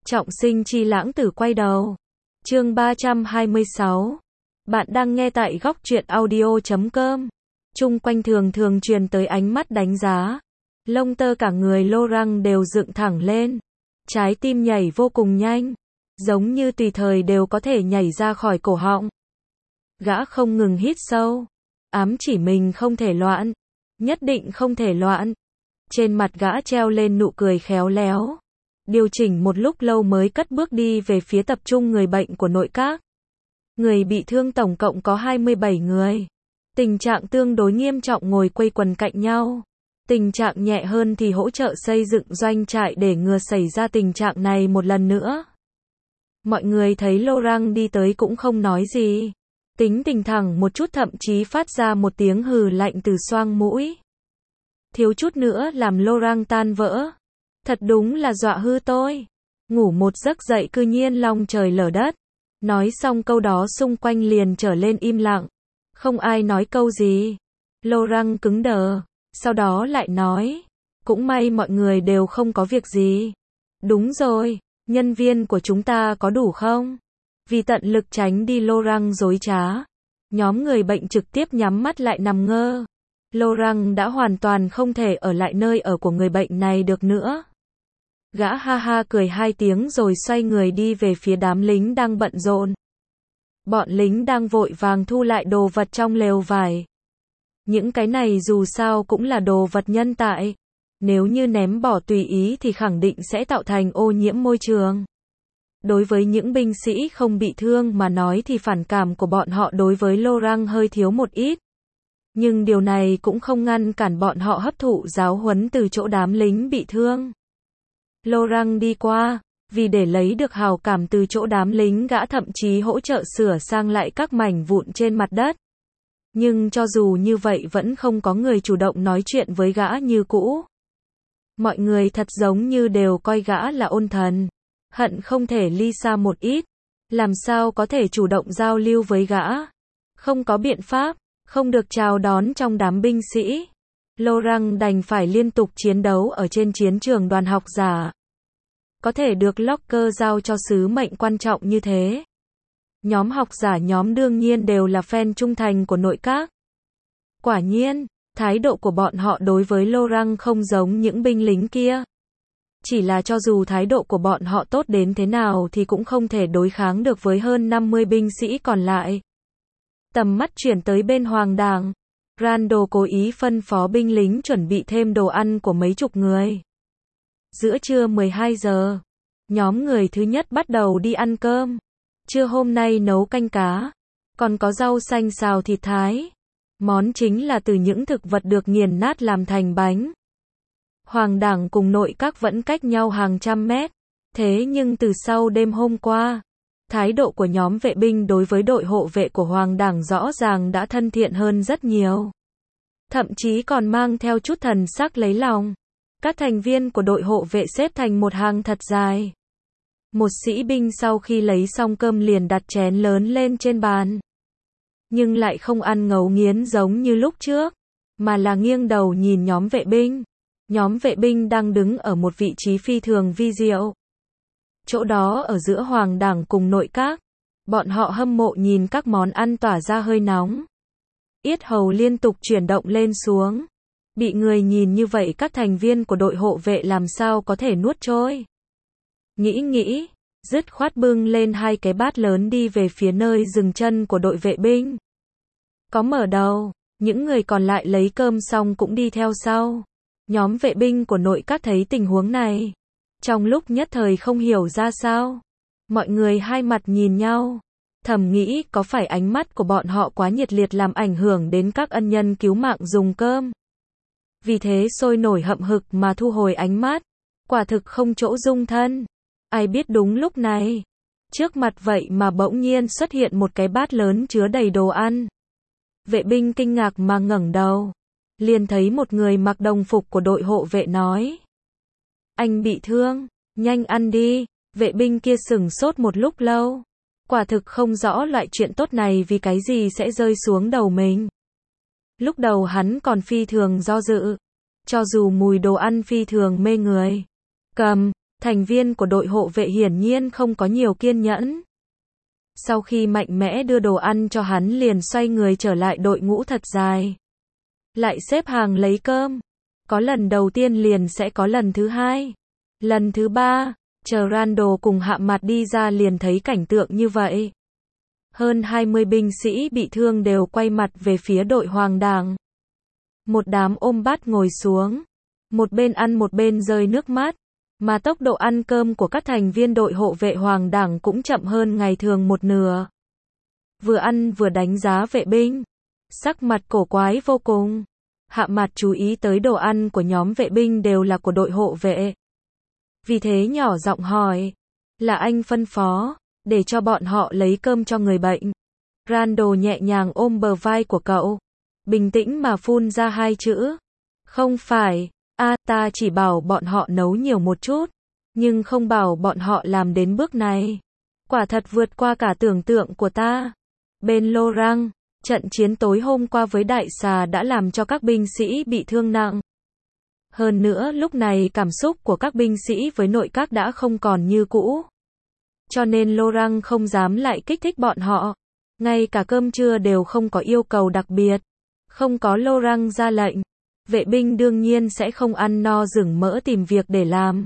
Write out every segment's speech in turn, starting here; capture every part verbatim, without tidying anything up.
Trọng sinh chi lãng tử quay đầu. Chương ba trăm hai mươi sáu. Bạn đang nghe tại góc truyện audio chấm com. Chung quanh thường thường truyền tới ánh mắt đánh giá. Lông tơ cả người Laurent đều dựng thẳng lên. Trái tim nhảy vô cùng nhanh. Giống như tùy thời đều có thể nhảy ra khỏi cổ họng. Gã không ngừng hít sâu. Ám chỉ mình không thể loạn. Nhất định không thể loạn. Trên mặt gã treo lên nụ cười khéo léo. Điều chỉnh một lúc lâu mới cất bước đi về phía tập trung người bệnh của nội các. Người bị thương tổng cộng có hai mươi bảy người. Tình trạng tương đối nghiêm trọng ngồi quây quần cạnh nhau. Tình trạng nhẹ hơn thì hỗ trợ xây dựng doanh trại để ngừa xảy ra tình trạng này một lần nữa. Mọi người thấy Laurent đi tới cũng không nói gì. Tính tình thẳng một chút, thậm chí phát ra một tiếng hừ lạnh từ xoang mũi. Thiếu chút nữa làm Laurent tan vỡ. Thật đúng là dọa hư tôi. Ngủ một giấc dậy cư nhiên long trời lở đất. Nói xong câu đó xung quanh liền trở lên im lặng. Không ai nói câu gì. Laurent cứng đờ. Sau đó lại nói. Cũng may mọi người đều không có việc gì. Đúng rồi, nhân viên của chúng ta có đủ không? Vì tận lực tránh đi Laurent dối trá. Nhóm người bệnh trực tiếp nhắm mắt lại nằm ngơ. Laurent đã hoàn toàn không thể ở lại nơi ở của người bệnh này được nữa. Gã ha ha cười hai tiếng rồi xoay người đi về phía đám lính đang bận rộn. Bọn lính đang vội vàng thu lại đồ vật trong lều vải. Những cái này dù sao cũng là đồ vật nhân tại. Nếu như ném bỏ tùy ý thì khẳng định sẽ tạo thành ô nhiễm môi trường. Đối với những binh sĩ không bị thương mà nói thì phản cảm của bọn họ đối với Laurent hơi thiếu một ít. Nhưng điều này cũng không ngăn cản bọn họ hấp thụ giáo huấn từ chỗ đám lính bị thương. Laurent đi qua, vì để lấy được hào cảm từ chỗ đám lính, gã thậm chí hỗ trợ sửa sang lại các mảnh vụn trên mặt đất. Nhưng cho dù như vậy vẫn không có người chủ động nói chuyện với gã như cũ. Mọi người thật giống như đều coi gã là ôn thần. Hận không thể ly xa một ít. Làm sao có thể chủ động giao lưu với gã. Không có biện pháp, không được chào đón trong đám binh sĩ. Laurent đành phải liên tục chiến đấu ở trên chiến trường đoàn học giả. Có thể được Locker giao cho sứ mệnh quan trọng như thế. Nhóm học giả nhóm đương nhiên đều là fan trung thành của nội các. Quả nhiên, thái độ của bọn họ đối với Laurent không giống những binh lính kia. Chỉ là cho dù thái độ của bọn họ tốt đến thế nào thì cũng không thể đối kháng được với hơn năm mươi binh sĩ còn lại. Tầm mắt chuyển tới bên Hoàng Đảng. Randall cố ý phân phó binh lính chuẩn bị thêm đồ ăn của mấy chục người. Giữa trưa mười hai giờ, nhóm người thứ nhất bắt đầu đi ăn cơm. Trưa hôm nay nấu canh cá, còn có rau xanh xào thịt thái. Món chính là từ những thực vật được nghiền nát làm thành bánh. Hoàng Đảng cùng nội các vẫn cách nhau hàng trăm mét. Thế nhưng từ sau đêm hôm qua, thái độ của nhóm vệ binh đối với đội hộ vệ của Hoàng Đảng rõ ràng đã thân thiện hơn rất nhiều. Thậm chí còn mang theo chút thần sắc lấy lòng. Các thành viên của đội hộ vệ xếp thành một hàng thật dài. Một sĩ binh sau khi lấy xong cơm liền đặt chén lớn lên trên bàn. Nhưng lại không ăn ngấu nghiến giống như lúc trước, mà là nghiêng đầu nhìn nhóm vệ binh. Nhóm vệ binh đang đứng ở một vị trí phi thường vi diệu. Chỗ đó ở giữa Hoàng Đảng cùng nội các. Bọn họ hâm mộ nhìn các món ăn tỏa ra hơi nóng. Yết hầu liên tục chuyển động lên xuống. Bị người nhìn như vậy các thành viên của đội hộ vệ làm sao có thể nuốt trôi. Nghĩ nghĩ, dứt khoát bưng lên hai cái bát lớn đi về phía nơi dừng chân của đội vệ binh. Có mở đầu, những người còn lại lấy cơm xong cũng đi theo sau. Nhóm vệ binh của nội các thấy tình huống này. Trong lúc nhất thời không hiểu ra sao. Mọi người hai mặt nhìn nhau. Thầm nghĩ có phải ánh mắt của bọn họ quá nhiệt liệt làm ảnh hưởng đến các ân nhân cứu mạng dùng cơm. Vì thế sôi nổi hậm hực mà thu hồi ánh mắt. Quả thực không chỗ dung thân. Ai biết đúng lúc này. Trước mặt vậy mà bỗng nhiên xuất hiện một cái bát lớn chứa đầy đồ ăn. Vệ binh kinh ngạc mà ngẩng đầu. Liền thấy một người mặc đồng phục của đội hộ vệ nói. Anh bị thương, nhanh ăn đi. Vệ binh kia sửng sốt một lúc lâu. Quả thực không rõ loại chuyện tốt này vì cái gì sẽ rơi xuống đầu mình. Lúc đầu hắn còn phi thường do dự. Cho dù mùi đồ ăn phi thường mê người. Cầm, Thành viên của đội hộ vệ hiển nhiên không có nhiều kiên nhẫn. Sau khi mạnh mẽ đưa đồ ăn cho hắn liền xoay người trở lại đội ngũ thật dài. Lại xếp hàng lấy cơm. Có lần đầu tiên liền sẽ có lần thứ hai. Lần thứ ba, chờ Randall cùng Hạ Mặt đi ra liền thấy cảnh tượng như vậy. Hơn hai mươi binh sĩ bị thương đều quay mặt về phía đội hoàng đảng. Một đám ôm bát ngồi xuống. Một bên ăn một bên rơi nước mắt. Mà tốc độ ăn cơm của các thành viên đội hộ vệ hoàng đảng cũng chậm hơn ngày thường một nửa. Vừa ăn vừa đánh giá vệ binh. Sắc mặt cổ quái vô cùng. Hạ Mặt chú ý tới đồ ăn của nhóm vệ binh đều là của đội hộ vệ. Vì thế nhỏ giọng hỏi. Là anh phân phó, để cho bọn họ lấy cơm cho người bệnh. Randall nhẹ nhàng ôm bờ vai của cậu. Bình tĩnh mà phun ra hai chữ. Không phải, a ta chỉ bảo bọn họ nấu nhiều một chút. Nhưng không bảo bọn họ làm đến bước này. Quả thật vượt qua cả tưởng tượng của ta. Bên Lorang, trận chiến tối hôm qua với đại xà đã làm cho các binh sĩ bị thương nặng. Hơn nữa lúc này cảm xúc của các binh sĩ với nội các đã không còn như cũ. Cho nên Lorang không dám lại kích thích bọn họ. Ngay cả cơm trưa đều không có yêu cầu đặc biệt. Không có Lorang ra lệnh. Vệ binh đương nhiên sẽ không ăn no rừng mỡ tìm việc để làm.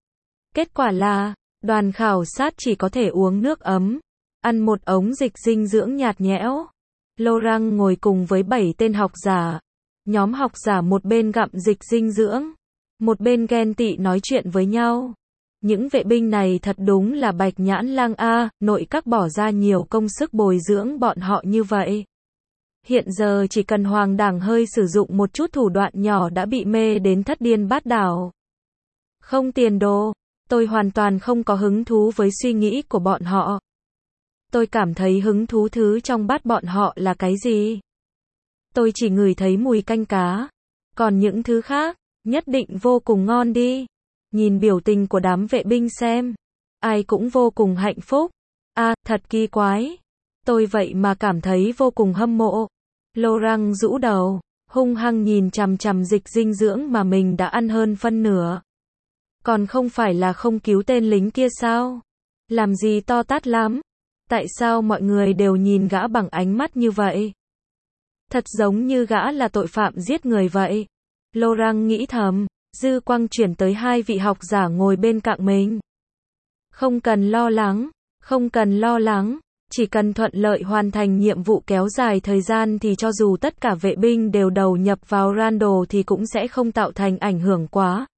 Kết quả là, đoàn khảo sát chỉ có thể uống nước ấm. Ăn một ống dịch dinh dưỡng nhạt nhẽo. Lorang ngồi cùng với bảy tên học giả. Nhóm học giả một bên gặm dịch dinh dưỡng. Một bên ghen tị nói chuyện với nhau. Những vệ binh này thật đúng là bạch nhãn lang a, nội các bỏ ra nhiều công sức bồi dưỡng bọn họ như vậy. Hiện giờ chỉ cần hoàng đảng hơi sử dụng một chút thủ đoạn nhỏ đã bị mê đến thất điên bát đảo. Không tiền đồ, tôi hoàn toàn không có hứng thú với suy nghĩ của bọn họ. Tôi cảm thấy hứng thú thứ trong bát bọn họ là cái gì? Tôi chỉ ngửi thấy mùi canh cá. Còn những thứ khác, nhất định vô cùng ngon đi. Nhìn biểu tình của đám vệ binh xem. Ai cũng vô cùng hạnh phúc. À, thật kỳ quái. Tôi vậy mà cảm thấy vô cùng hâm mộ. Lorang rũ đầu, hung hăng nhìn chằm chằm dịch dinh dưỡng mà mình đã ăn hơn phân nửa. Còn không phải là không cứu tên lính kia sao? Làm gì to tát lắm? Tại sao mọi người đều nhìn gã bằng ánh mắt như vậy? Thật giống như gã là tội phạm giết người vậy. Lorang nghĩ thầm, dư quang chuyển tới hai vị học giả ngồi bên cạnh mình. Không cần lo lắng, không cần lo lắng, chỉ cần thuận lợi hoàn thành nhiệm vụ kéo dài thời gian thì cho dù tất cả vệ binh đều đầu nhập vào Randall thì cũng sẽ không tạo thành ảnh hưởng quá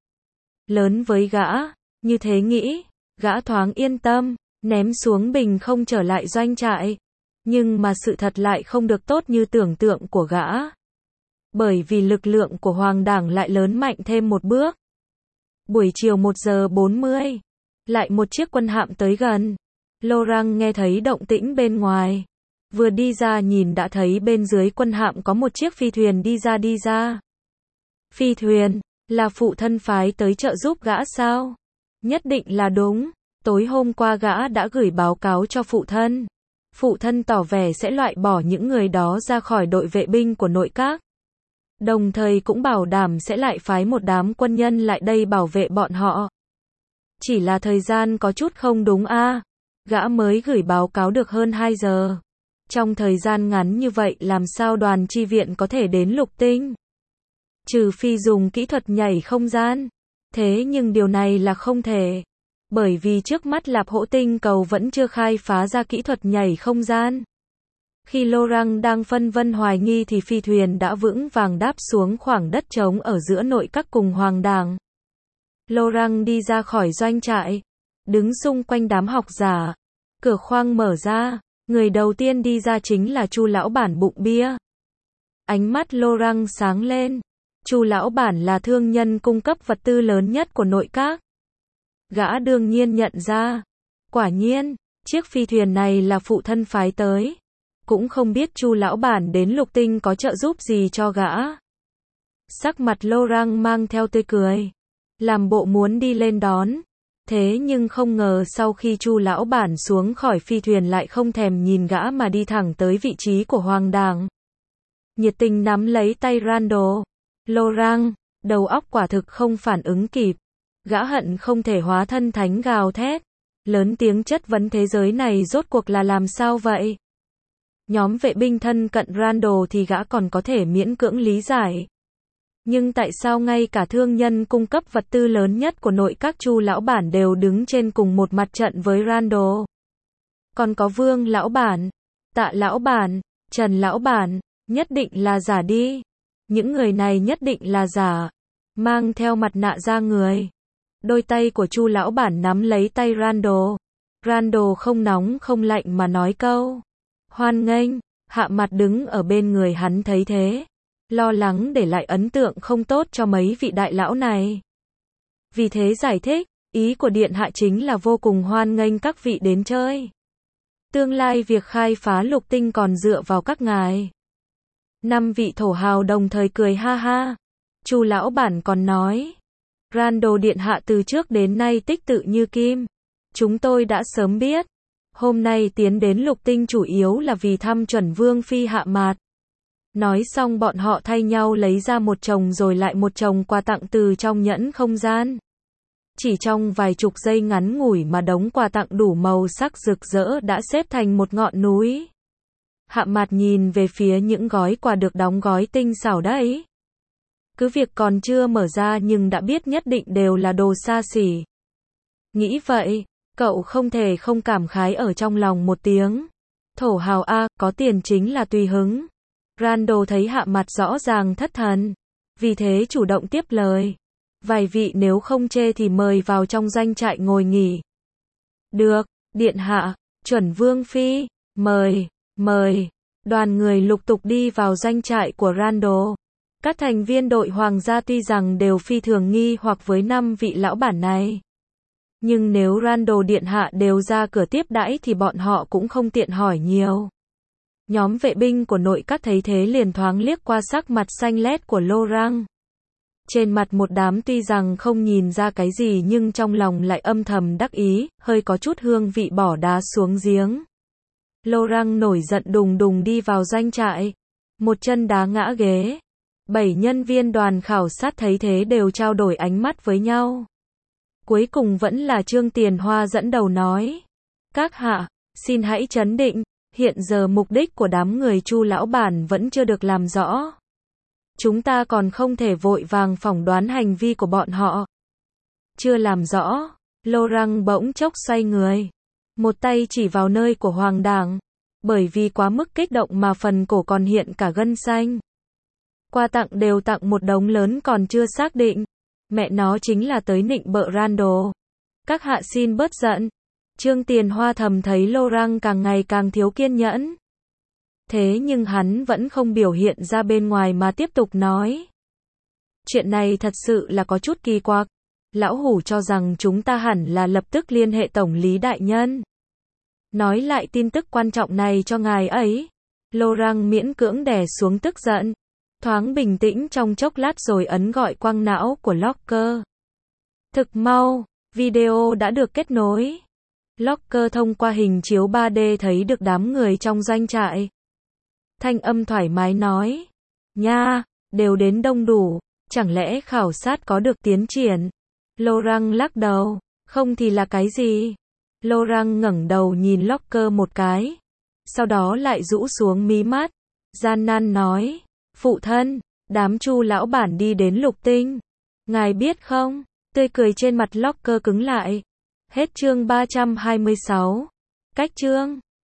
lớn với gã. Như thế nghĩ, gã thoáng yên tâm, ném xuống bình không trở lại doanh trại. Nhưng mà sự thật lại không được tốt như tưởng tượng của gã. Bởi vì lực lượng của hoàng đảng lại lớn mạnh thêm một bước. Buổi chiều một giờ bốn mươi, lại một chiếc quân hạm tới gần. Lorang nghe thấy động tĩnh bên ngoài. Vừa đi ra nhìn đã thấy bên dưới quân hạm có một chiếc phi thuyền đi ra đi ra. Phi thuyền, là phụ thân phái tới trợ giúp gã sao? Nhất định là đúng. Tối hôm qua gã đã gửi báo cáo cho phụ thân. Phụ thân tỏ vẻ sẽ loại bỏ những người đó ra khỏi đội vệ binh của nội các. Đồng thời cũng bảo đảm sẽ lại phái một đám quân nhân lại đây bảo vệ bọn họ. Chỉ là thời gian có chút không đúng a. À. Gã mới gửi báo cáo được hơn hai giờ. Trong thời gian ngắn như vậy làm sao đoàn chi viện có thể đến lục tinh? Trừ phi dùng kỹ thuật nhảy không gian. Thế nhưng điều này là không thể. Bởi vì trước mắt Lạp Hỗ tinh cầu vẫn chưa khai phá ra kỹ thuật nhảy không gian. Khi Lorang đang phân vân hoài nghi thì phi thuyền đã vững vàng đáp xuống khoảng đất trống ở giữa nội các cùng hoàng đảng. Lorang đi ra khỏi doanh trại, đứng xung quanh đám học giả. Cửa khoang mở ra, người đầu tiên đi ra chính là Chu lão bản bụng bia. Ánh mắt Lorang sáng lên. Chu lão bản là thương nhân cung cấp vật tư lớn nhất của nội các. Gã đương nhiên nhận ra. Quả nhiên, chiếc phi thuyền này là phụ thân phái tới. Cũng không biết Chu lão bản đến lục tinh có trợ giúp gì cho gã. Sắc mặt Lorang mang theo tươi cười. Làm bộ muốn đi lên đón. Thế nhưng không ngờ sau khi Chu lão bản xuống khỏi phi thuyền lại không thèm nhìn gã mà đi thẳng tới vị trí của hoàng đảng. Nhiệt tình nắm lấy tay Randall. Lorang, đầu óc quả thực không phản ứng kịp. Gã hận không thể hóa thân thánh gào thét, lớn tiếng chất vấn thế giới này rốt cuộc là làm sao vậy? Nhóm vệ binh thân cận Randall thì gã còn có thể miễn cưỡng lý giải. Nhưng tại sao ngay cả thương nhân cung cấp vật tư lớn nhất của nội các Chu lão bản đều đứng trên cùng một mặt trận với Randall? Còn có Vương lão bản, Tạ lão bản, Trần lão bản, nhất định là giả đi. Những người này nhất định là giả, mang theo mặt nạ ra người. Đôi tay của Chu lão bản nắm lấy tay Randall. Randall không nóng không lạnh mà nói câu hoan nghênh. Hạ Mặt đứng ở bên người hắn thấy thế, lo lắng để lại ấn tượng không tốt cho mấy vị đại lão này. Vì thế giải thích, ý của điện hạ chính là vô cùng hoan nghênh các vị đến chơi. Tương lai việc khai phá lục tinh còn dựa vào các ngài. Năm vị thổ hào đồng thời cười ha ha. Chu lão bản còn nói, Randall điện hạ từ trước đến nay tích tự như kim. Chúng tôi đã sớm biết. Hôm nay tiến đến lục tinh chủ yếu là vì thăm chuẩn vương phi Hạ Mạt. Nói xong bọn họ thay nhau lấy ra một chồng rồi lại một chồng quà tặng từ trong nhẫn không gian. Chỉ trong vài chục giây ngắn ngủi mà đống quà tặng đủ màu sắc rực rỡ đã xếp thành một ngọn núi. Hạ Mạt nhìn về phía những gói quà được đóng gói tinh xảo đấy. Cứ việc còn chưa mở ra nhưng đã biết nhất định đều là đồ xa xỉ. Nghĩ vậy, cậu không thể không cảm khái ở trong lòng một tiếng. Thổ hào a, có tiền chính là tùy hứng. Randall thấy Hạ Mặt rõ ràng thất thần, vì thế chủ động tiếp lời. Vài vị nếu không chê thì mời vào trong doanh trại ngồi nghỉ. Được, điện hạ, chuẩn vương phi, mời, mời. Đoàn người lục tục đi vào doanh trại của Randall. Các thành viên đội hoàng gia tuy rằng đều phi thường nghi hoặc với năm vị lão bản này. Nhưng nếu Randall điện hạ đều ra cửa tiếp đãi thì bọn họ cũng không tiện hỏi nhiều. Nhóm vệ binh của nội các thấy thế liền thoáng liếc qua sắc mặt xanh lét của Laurent. Trên mặt một đám tuy rằng không nhìn ra cái gì nhưng trong lòng lại âm thầm đắc ý, hơi có chút hương vị bỏ đá xuống giếng. Laurent nổi giận đùng đùng đi vào doanh trại, một chân đá ngã ghế. Bảy nhân viên đoàn khảo sát thấy thế đều trao đổi ánh mắt với nhau. Cuối cùng vẫn là Trương Tiền Hoa dẫn đầu nói. Các hạ, xin hãy trấn định, hiện giờ mục đích của đám người Chu lão bản vẫn chưa được làm rõ. Chúng ta còn không thể vội vàng phỏng đoán hành vi của bọn họ. Chưa làm rõ, Laurent bỗng chốc xoay người. Một tay chỉ vào nơi của Hoàng đảng. Bởi vì quá mức kích động mà phần cổ còn hiện cả gân xanh. Quà tặng đều tặng một đống lớn còn chưa xác định. Mẹ nó chính là tới nịnh bợ Randall. Các hạ xin bớt giận. Trương Tiền Hoa thầm thấy Laurent càng ngày càng thiếu kiên nhẫn. Thế nhưng hắn vẫn không biểu hiện ra bên ngoài mà tiếp tục nói. Chuyện này thật sự là có chút kỳ quặc. Lão hủ cho rằng chúng ta hẳn là lập tức liên hệ tổng lý đại nhân. Nói lại tin tức quan trọng này cho ngài ấy. Laurent miễn cưỡng đè xuống tức giận. Thoáng bình tĩnh trong chốc lát rồi ấn gọi quang não của Locker. Thực mau, video đã được kết nối. Locker thông qua hình chiếu ba D thấy được đám người trong doanh trại. Thanh âm thoải mái nói. Nha, đều đến đông đủ, chẳng lẽ khảo sát có được tiến triển? Laurent lắc đầu, không thì là cái gì? Laurent ngẩng đầu nhìn Locker một cái. Sau đó lại rũ xuống mí mắt. Gian nan nói. Phụ thân, đám Chu lão bản đi đến lục tinh. Ngài biết không? Tươi cười trên mặt Locker cứng lại. Hết chương ba trăm hai mươi sáu. Cách chương